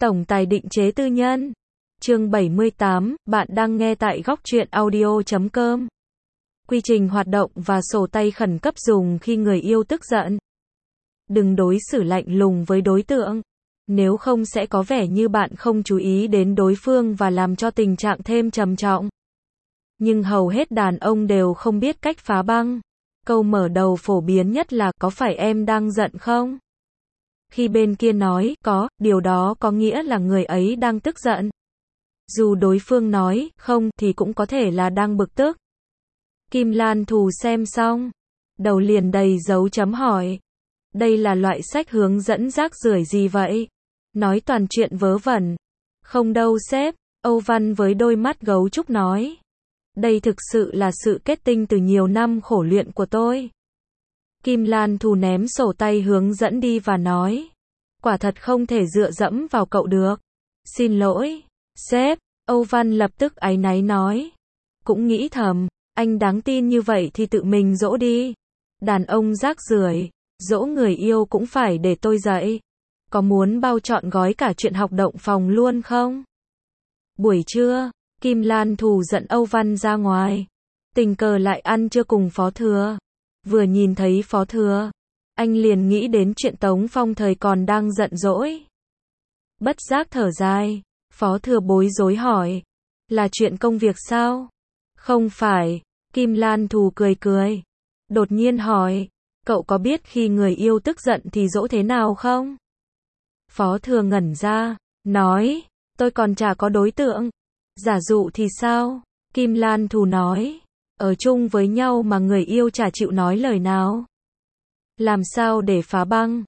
Tổng tài định chế tư nhân. Chương 78, bạn đang nghe tại góc truyện audio.com. Quy trình hoạt động và sổ tay khẩn cấp dùng khi người yêu tức giận. Đừng đối xử lạnh lùng với đối tượng. Nếu không sẽ có vẻ như bạn không chú ý đến đối phương và làm cho tình trạng thêm trầm trọng. Nhưng hầu hết đàn ông đều không biết cách phá băng. Câu mở đầu phổ biến nhất là có phải em đang giận không? Khi bên kia nói có, điều đó có nghĩa là người ấy đang tức giận. Dù đối phương nói không thì cũng có thể là đang bực tức. Kim Lan Thù xem xong, đầu liền đầy dấu chấm hỏi. Đây là loại sách hướng dẫn rác rưởi gì vậy? Nói toàn chuyện vớ vẩn. Không đâu sếp, Âu Văn với đôi mắt gấu trúc nói. Đây thực sự là sự kết tinh từ nhiều năm khổ luyện của tôi. Kim Lan Thù ném sổ tay hướng dẫn đi và nói. Quả thật không thể dựa dẫm vào cậu được. Xin lỗi, sếp, Âu Văn lập tức áy náy nói. Cũng nghĩ thầm, anh đáng tin như vậy thì tự mình dỗ đi. Đàn ông rác rưởi, dỗ người yêu cũng phải để tôi dạy. Có muốn bao trọn gói cả chuyện học động phòng luôn không? Buổi trưa, Kim Lan Thù dẫn Âu Văn ra ngoài. Tình cờ lại ăn trưa cùng Phó Thừa. Vừa nhìn thấy Phó Thừa, anh liền nghĩ đến chuyện Tống Phong thời còn đang giận dỗi. Bất giác thở dài, Phó Thừa bối rối hỏi. Là chuyện công việc sao? Không phải, Kim Lan Thù cười cười. Đột nhiên hỏi, cậu có biết khi người yêu tức giận thì dỗ thế nào không? Phó Thừa ngẩn ra, nói, tôi còn chả có đối tượng. Giả dụ thì sao? Kim Lan Thù nói, ở chung với nhau mà người yêu chả chịu nói lời nào. Làm sao để phá băng?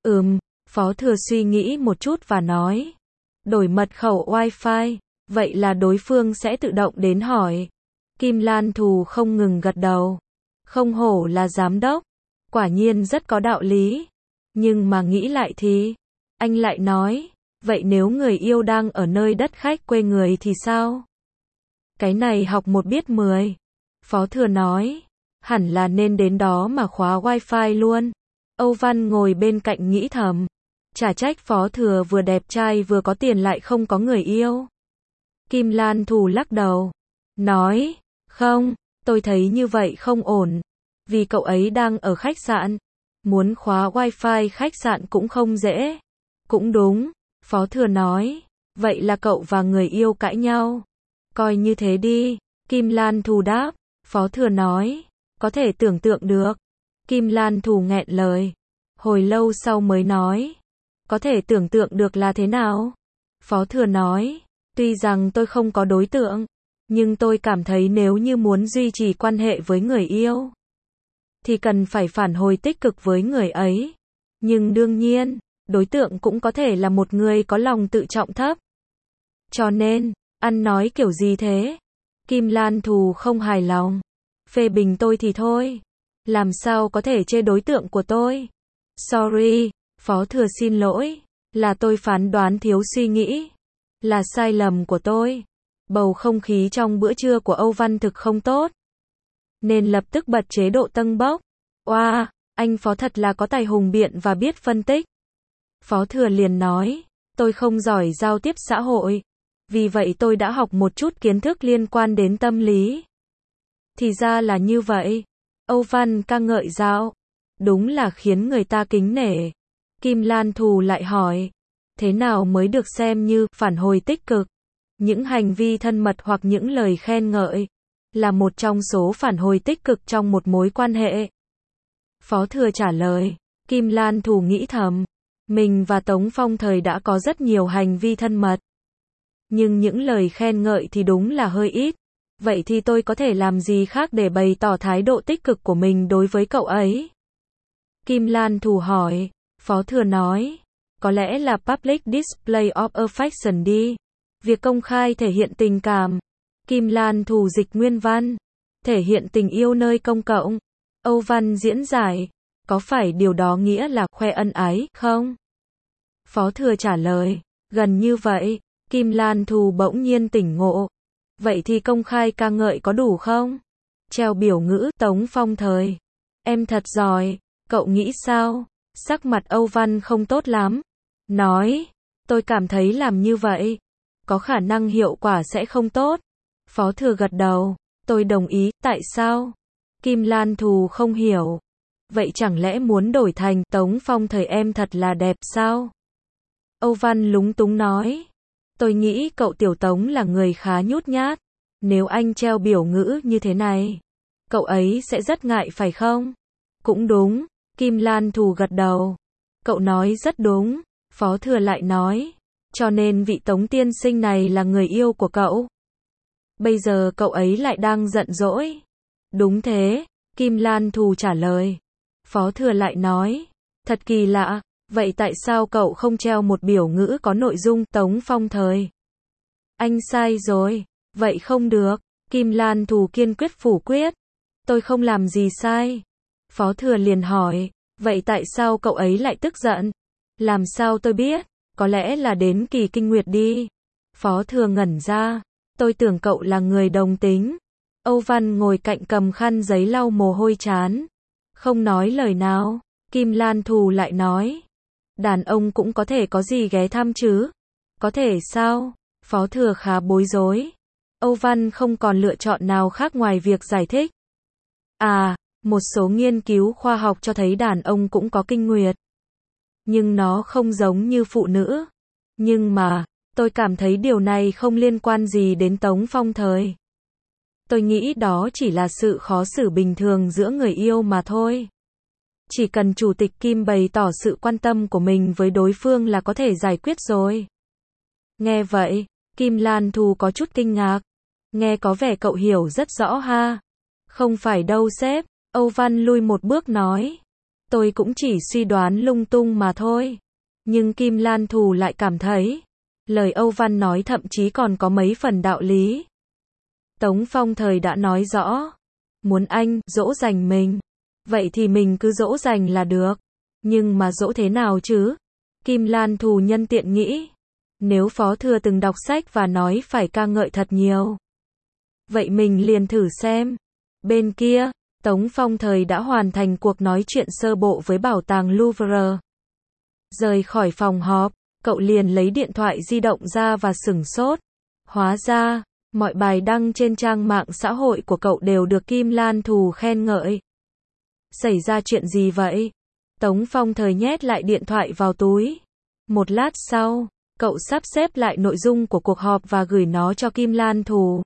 Phó Thừa suy nghĩ một chút và nói. Đổi mật khẩu Wi-Fi, vậy là đối phương sẽ tự động đến hỏi. Kim Lan Thù không ngừng gật đầu. Không hổ là giám đốc. Quả nhiên rất có đạo lý. Nhưng mà nghĩ lại thì, anh lại nói, vậy nếu người yêu đang ở nơi đất khách quê người thì sao? Cái này học một biết 10. Phó Thừa nói, hẳn là nên đến đó mà khóa Wi-Fi luôn. Âu Văn ngồi bên cạnh nghĩ thầm, chả trách Phó Thừa vừa đẹp trai vừa có tiền lại không có người yêu. Kim Lan Thù lắc đầu, nói, không, tôi thấy như vậy không ổn. Vì cậu ấy đang ở khách sạn, muốn khóa Wi-Fi khách sạn cũng không dễ. Cũng đúng, Phó Thừa nói, vậy là cậu và người yêu cãi nhau. Coi như thế đi, Kim Lan Thù đáp. Phó Thừa nói, có thể tưởng tượng được. Kim Lan Thù nghẹn lời. Hồi lâu sau mới nói, có thể tưởng tượng được là thế nào? Phó Thừa nói, tuy rằng tôi không có đối tượng, nhưng tôi cảm thấy nếu như muốn duy trì quan hệ với người yêu, thì cần phải phản hồi tích cực với người ấy. Nhưng đương nhiên, đối tượng cũng có thể là một người có lòng tự trọng thấp. Cho nên, ăn nói kiểu gì thế? Kim Lan Thù không hài lòng. Phê bình tôi thì thôi. Làm sao có thể chê đối tượng của tôi? Sorry, Phó Thừa xin lỗi. Là tôi phán đoán thiếu suy nghĩ. Là sai lầm của tôi. Bầu không khí trong bữa trưa của Âu Văn thực không tốt. Nên lập tức bật chế độ tâng bốc. Oa, anh Phó thật là có tài hùng biện và biết phân tích. Phó Thừa liền nói, tôi không giỏi giao tiếp xã hội. Vì vậy tôi đã học một chút kiến thức liên quan đến tâm lý. Thì ra là như vậy. Âu Văn ca ngợi dạo. Đúng là khiến người ta kính nể. Kim Lan Thù lại hỏi. Thế nào mới được xem như phản hồi tích cực? Những hành vi thân mật hoặc những lời khen ngợi là một trong số phản hồi tích cực trong một mối quan hệ. Phó Thừa trả lời. Kim Lan Thù nghĩ thầm. Mình và Tống Phong thời đã có rất nhiều hành vi thân mật. Nhưng những lời khen ngợi thì đúng là hơi ít. Vậy thì tôi có thể làm gì khác để bày tỏ thái độ tích cực của mình đối với cậu ấy? Kim Lan Thù hỏi. Phó Thừa nói. Có lẽ là public display of affection đi. Việc công khai thể hiện tình cảm. Kim Lan Thù dịch nguyên văn. Thể hiện tình yêu nơi công cộng. Âu Văn diễn giải. Có phải điều đó nghĩa là khoe ân ái không? Phó Thừa trả lời. Gần như vậy. Kim Lan Thù bỗng nhiên tỉnh ngộ. Vậy thì công khai ca ngợi có đủ không? Treo biểu ngữ Tống Phong thời. Em thật giỏi, cậu nghĩ sao? Sắc mặt Âu Văn không tốt lắm. Nói, Tôi cảm thấy làm như vậy, có khả năng hiệu quả sẽ không tốt. Phó Thừa gật đầu. Tôi đồng ý, tại sao? Kim Lan Thù không hiểu. Vậy chẳng lẽ muốn đổi thành Tống Phong thời em thật là đẹp sao? Âu Văn lúng túng nói. Tôi nghĩ cậu Tiểu Tống là người khá nhút nhát. Nếu anh treo biểu ngữ như thế này, cậu ấy sẽ rất ngại phải không? Cũng đúng, Kim Lan Thù gật đầu. Cậu nói rất đúng, Phó Thừa lại nói. Cho nên vị Tống tiên sinh này là người yêu của cậu. Bây giờ cậu ấy lại đang giận dỗi. Đúng thế, Kim Lan Thù trả lời. Phó Thừa lại nói. Thật kỳ lạ, vậy tại sao cậu không treo một biểu ngữ có nội dung Tống Phong thời? Anh sai rồi, vậy không được. Kim Lan Thù kiên quyết phủ quyết. Tôi không làm gì sai. Phó Thừa liền hỏi, vậy tại sao cậu ấy lại tức giận? Làm sao tôi biết? Có lẽ là đến kỳ kinh nguyệt đi. Phó Thừa ngẩn ra. Tôi tưởng cậu là người đồng tính. Âu Văn ngồi cạnh cầm khăn giấy lau mồ hôi trán. Không nói lời nào. Kim Lan Thù lại nói. Đàn ông cũng có thể có gì ghé thăm chứ? Có thể sao? Phó Thừa khá bối rối. Âu Văn không còn lựa chọn nào khác ngoài việc giải thích. À, một số nghiên cứu khoa học cho thấy đàn ông cũng có kinh nguyệt. Nhưng nó không giống như phụ nữ. Nhưng mà, tôi cảm thấy điều này không liên quan gì đến Tống Phong thời. Tôi nghĩ đó chỉ là sự khó xử bình thường giữa người yêu mà thôi. Chỉ cần Chủ tịch Kim bày tỏ sự quan tâm của mình với đối phương là có thể giải quyết rồi. Nghe vậy, Kim Lan Thù có chút kinh ngạc. Nghe có vẻ cậu hiểu rất rõ ha. Không phải đâu sếp, Âu Văn lui một bước nói. Tôi cũng chỉ suy đoán lung tung mà thôi. Nhưng Kim Lan Thù lại cảm thấy, lời Âu Văn nói thậm chí còn có mấy phần đạo lý. Tống Phong thời đã nói rõ, muốn anh dỗ dành mình, vậy thì mình cứ dỗ dành là được. Nhưng mà dỗ thế nào chứ? Kim Lan Thù nhân tiện nghĩ, nếu Phó Thừa từng đọc sách và nói phải ca ngợi thật nhiều, vậy mình liền thử xem. Bên kia, Tống Phong thời đã hoàn thành cuộc nói chuyện sơ bộ với bảo tàng Louvre. Rời khỏi phòng họp, cậu liền lấy điện thoại di động ra và sửng sốt. Hóa ra, mọi bài đăng trên trang mạng xã hội của cậu đều được Kim Lan Thù khen ngợi. Xảy ra chuyện gì vậy? Tống Phong thời nhét lại điện thoại vào túi. Một lát sau, cậu sắp xếp lại nội dung của cuộc họp và gửi nó cho Kim Lan Thù.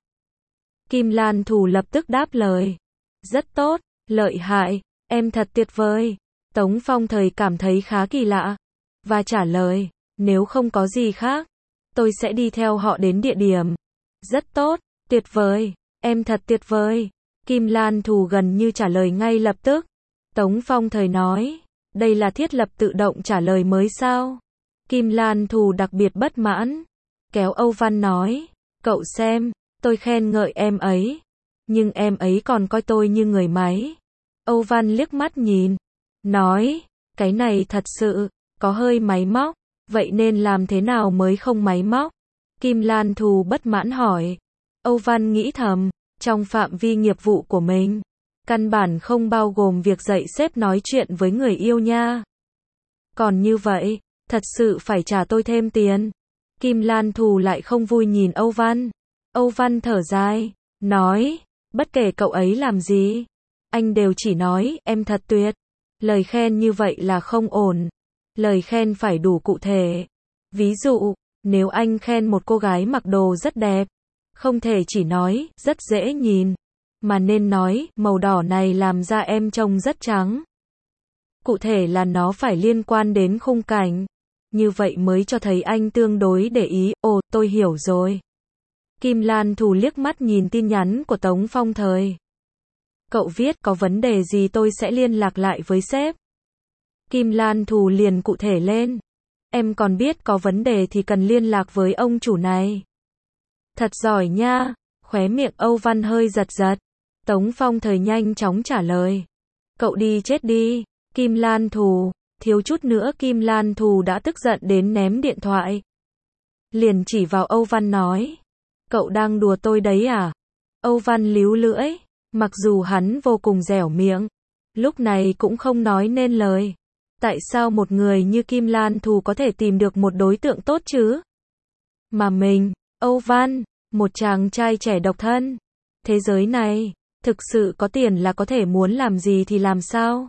Kim Lan Thù lập tức đáp lời. Rất tốt, lợi hại, em thật tuyệt vời. Tống Phong thời cảm thấy khá kỳ lạ. Và trả lời, nếu không có gì khác, tôi sẽ đi theo họ đến địa điểm. Rất tốt, tuyệt vời, em thật tuyệt vời. Kim Lan Thù gần như trả lời ngay lập tức. Tống Phong thời nói, đây là thiết lập tự động trả lời mới sao? Kim Lan Thù đặc biệt bất mãn. Kéo Âu Văn nói, cậu xem, tôi khen ngợi em ấy. Nhưng em ấy còn coi tôi như người máy. Âu Văn liếc mắt nhìn. Nói, cái này thật sự, có hơi máy móc. Vậy nên làm thế nào mới không máy móc? Kim Lan Thù bất mãn hỏi. Âu Văn nghĩ thầm, trong phạm vi nghiệp vụ của mình, căn bản không bao gồm việc dạy sếp nói chuyện với người yêu nha. Còn như vậy, thật sự phải trả tôi thêm tiền. Kim Lan Thù lại không vui nhìn Âu Văn. Âu Văn thở dài, nói, bất kể cậu ấy làm gì, anh đều chỉ nói, em thật tuyệt. Lời khen như vậy là không ổn. Lời khen phải đủ cụ thể. Ví dụ, nếu anh khen một cô gái mặc đồ rất đẹp, không thể chỉ nói, rất dễ nhìn, mà nên nói, màu đỏ này làm da em trông rất trắng. Cụ thể là nó phải liên quan đến khung cảnh. Như vậy mới cho thấy anh tương đối để ý. Ồ, tôi hiểu rồi. Kim Lan Thù liếc mắt nhìn tin nhắn của Tống Phong thời. Cậu viết có vấn đề gì tôi sẽ liên lạc lại với sếp. Kim Lan Thù liền cụ thể lên. Em còn biết có vấn đề thì cần liên lạc với ông chủ này. Thật giỏi nha. Khóe miệng Âu Văn hơi giật giật. Tống Phong thời nhanh chóng trả lời. Cậu đi chết đi. Kim Lan Thù. Thiếu chút nữa Kim Lan Thù đã tức giận đến ném điện thoại. Liền chỉ vào Âu Văn nói. Cậu đang đùa tôi đấy à? Âu Văn líu lưỡi. Mặc dù hắn vô cùng dẻo miệng, lúc này cũng không nói nên lời. Tại sao một người như Kim Lan Thù có thể tìm được một đối tượng tốt chứ? Mà mình, Âu Văn, một chàng trai trẻ độc thân. Thế giới này, thực sự có tiền là có thể muốn làm gì thì làm sao?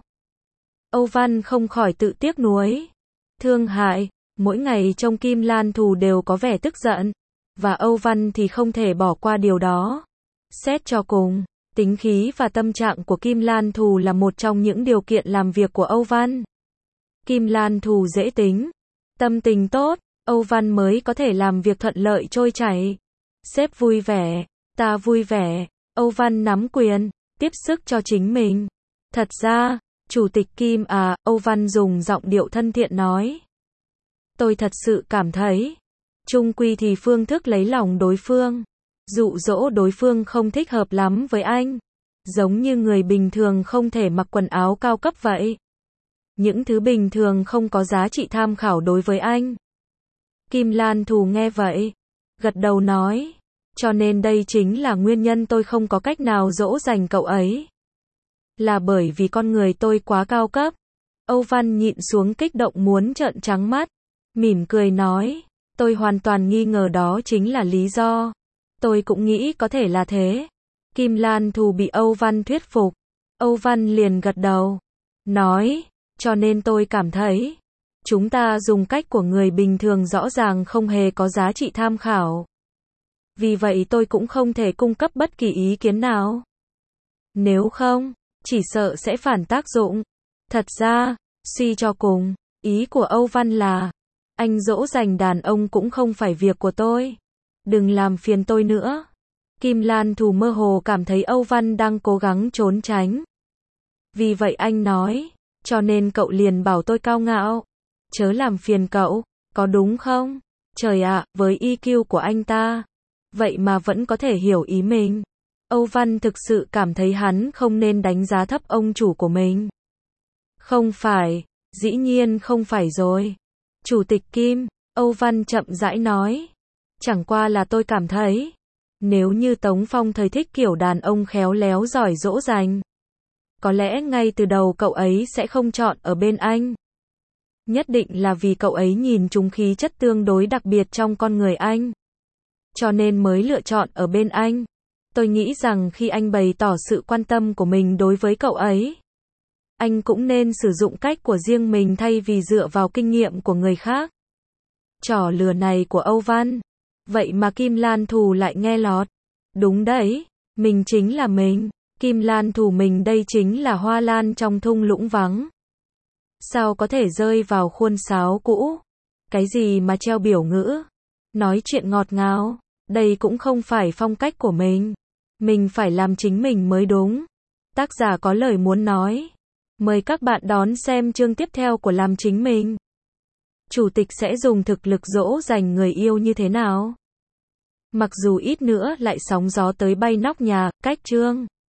Âu Văn không khỏi tự tiếc nuối. Thương hại, mỗi ngày trông Kim Lan Thù đều có vẻ tức giận. Và Âu Văn thì không thể bỏ qua điều đó. Xét cho cùng, tính khí và tâm trạng của Kim Lan Thù là một trong những điều kiện làm việc của Âu Văn. Kim Lan Thù dễ tính, tâm tình tốt, Âu Văn mới có thể làm việc thuận lợi trôi chảy. Sếp vui vẻ, ta vui vẻ, Âu Văn nắm quyền, tiếp sức cho chính mình. Thật ra, Chủ tịch Kim à, Âu Văn dùng giọng điệu thân thiện nói. Tôi thật sự cảm thấy, chung quy thì phương thức lấy lòng đối phương, dụ dỗ đối phương không thích hợp lắm với anh. Giống như người bình thường không thể mặc quần áo cao cấp vậy. Những thứ bình thường không có giá trị tham khảo đối với anh. Kim Lan Thù nghe vậy, gật đầu nói, cho nên đây chính là nguyên nhân tôi không có cách nào dỗ dành cậu ấy. Là bởi vì con người tôi quá cao cấp. Âu Văn nhịn xuống kích động muốn trợn trắng mắt, mỉm cười nói, tôi hoàn toàn nghi ngờ đó chính là lý do. Tôi cũng nghĩ có thể là thế. Kim Lan Thù bị Âu Văn thuyết phục. Âu Văn liền gật đầu, nói, cho nên tôi cảm thấy, chúng ta dùng cách của người bình thường rõ ràng không hề có giá trị tham khảo. Vì vậy tôi cũng không thể cung cấp bất kỳ ý kiến nào. Nếu không, chỉ sợ sẽ phản tác dụng. Thật ra, suy cho cùng, ý của Âu Văn là, anh dỗ dành đàn ông cũng không phải việc của tôi. Đừng làm phiền tôi nữa. Kim Lan Thù mơ hồ cảm thấy Âu Văn đang cố gắng trốn tránh. Vì vậy anh nói, cho nên cậu liền bảo tôi cao ngạo. Chớ làm phiền cậu, có đúng không? Trời ạ, với EQ của anh ta, vậy mà vẫn có thể hiểu ý mình. Âu Văn thực sự cảm thấy hắn không nên đánh giá thấp ông chủ của mình. Không phải, dĩ nhiên không phải rồi. Chủ tịch Kim, Âu Văn chậm rãi nói. Chẳng qua là tôi cảm thấy, nếu như Tống Phong thời thích kiểu đàn ông khéo léo giỏi dỗ dành, có lẽ ngay từ đầu cậu ấy sẽ không chọn ở bên anh. Nhất định là vì cậu ấy nhìn trúng khí chất tương đối đặc biệt trong con người anh, cho nên mới lựa chọn ở bên anh. Tôi nghĩ rằng khi anh bày tỏ sự quan tâm của mình đối với cậu ấy, anh cũng nên sử dụng cách của riêng mình thay vì dựa vào kinh nghiệm của người khác. Trò lừa này của Âu Văn, vậy mà Kim Lan Thù lại nghe lọt. Đúng đấy, mình chính là mình. Kim Lan Thù mình đây chính là hoa lan trong thung lũng vắng. Sao có thể rơi vào khuôn sáo cũ? Cái gì mà treo biểu ngữ? Nói chuyện ngọt ngào, đây cũng không phải phong cách của mình. Mình phải làm chính mình mới đúng. Tác giả có lời muốn nói. Mời các bạn đón xem chương tiếp theo của Làm Chính Mình. Chủ tịch sẽ dùng thực lực dỗ dành người yêu như thế nào? Mặc dù ít nữa lại sóng gió tới bay nóc nhà, cách chương